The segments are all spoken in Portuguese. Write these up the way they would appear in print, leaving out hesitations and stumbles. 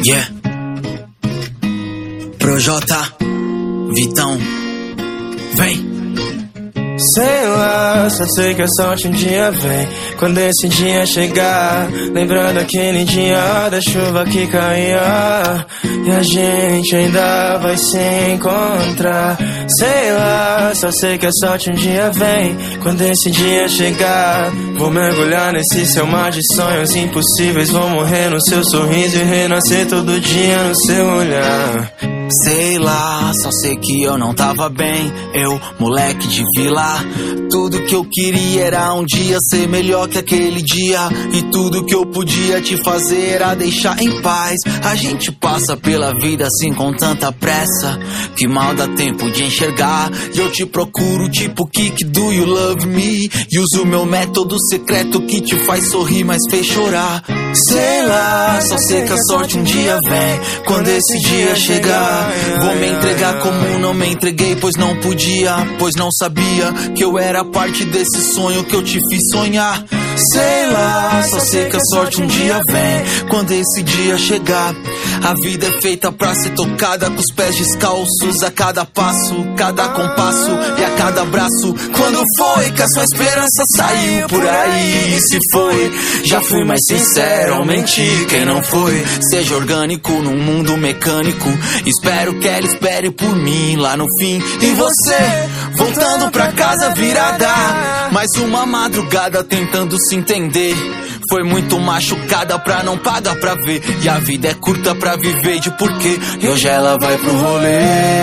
Yeah. Projota, Vitão, vem. Sei lá, só sei que a sorte um dia vem. Quando esse dia chegar, lembrando aquele dia da chuva que caía, e a gente ainda vai se encontrar. Sei lá, só sei que a sorte um dia vem. Quando esse dia chegar, vou mergulhar nesse seu mar de sonhos impossíveis. Vou morrer no seu sorriso e renascer todo dia no seu olhar. Sei lá, só sei que eu não tava bem. Eu, moleque de vila, tudo que eu queria era um dia ser melhor que aquele dia. E tudo que eu podia te fazer era deixar em paz. A gente passa pela vida assim com tanta pressa que mal dá tempo de enxergar. E eu te procuro tipo Kik, do you love me? E uso meu método secreto que te faz sorrir, mas fez chorar. Sei lá, só sei que a sorte um dia vem. Quando esse dia chegar, vou me entregar como não me entreguei, pois não podia, pois não sabia que eu era parte desse sonho que eu te fiz sonhar. Sei lá, só sei que a sorte um dia vem. Quando esse dia chegar, a vida é feita pra ser tocada com os pés descalços, a cada passo, cada compasso e a cada abraço. Quando foi que a sua esperança saiu por aí? E se foi, já fui mais sincero ao mentir. Quem não foi, seja orgânico num mundo mecânico. Espero que ela espere por mim lá no fim. E você, voltando pra casa virada, mais uma madrugada tentando se entender. Foi muito machucada pra não pagar pra ver. E a vida é curta pra viver de porquê. E hoje ela vai pro rolê,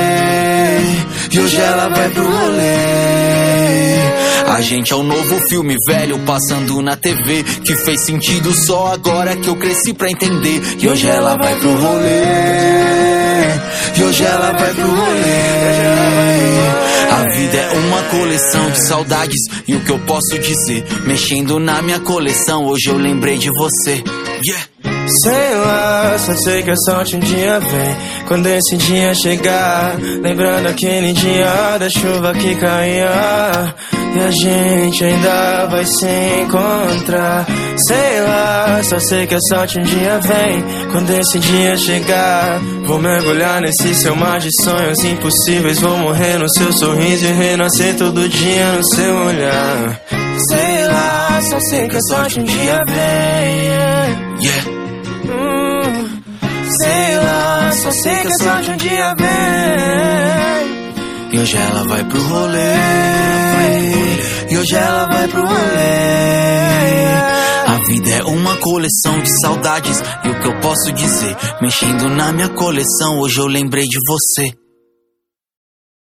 e hoje ela vai pro rolê. A gente é um novo filme velho passando na TV, que fez sentido só agora que eu cresci pra entender. E hoje ela vai pro rolê, e hoje ela vai pro rolê. A vida é uma coleção de saudades, e o que eu posso dizer, mexendo na minha coleção, hoje eu lembrei de você. Yeah. Sei lá, só sei que a sorte um dia vem. Quando esse dia chegar, lembrando aquele dia da chuva que caía, e a gente ainda vai se encontrar. Sei lá, só sei que a sorte um dia vem. Quando esse dia chegar, vou mergulhar nesse seu mar de sonhos impossíveis. Vou morrer no seu sorriso e renascer todo dia no seu olhar. Sei lá, só sei que a sorte um dia vem. Yeah. Sei lá, só sei que a sorte um dia vem. E hoje ela vai pro rolê, e hoje ela vai pro rolê. A vida é uma coleção de saudades, e o que eu posso dizer, mexendo na minha coleção, hoje eu lembrei de você.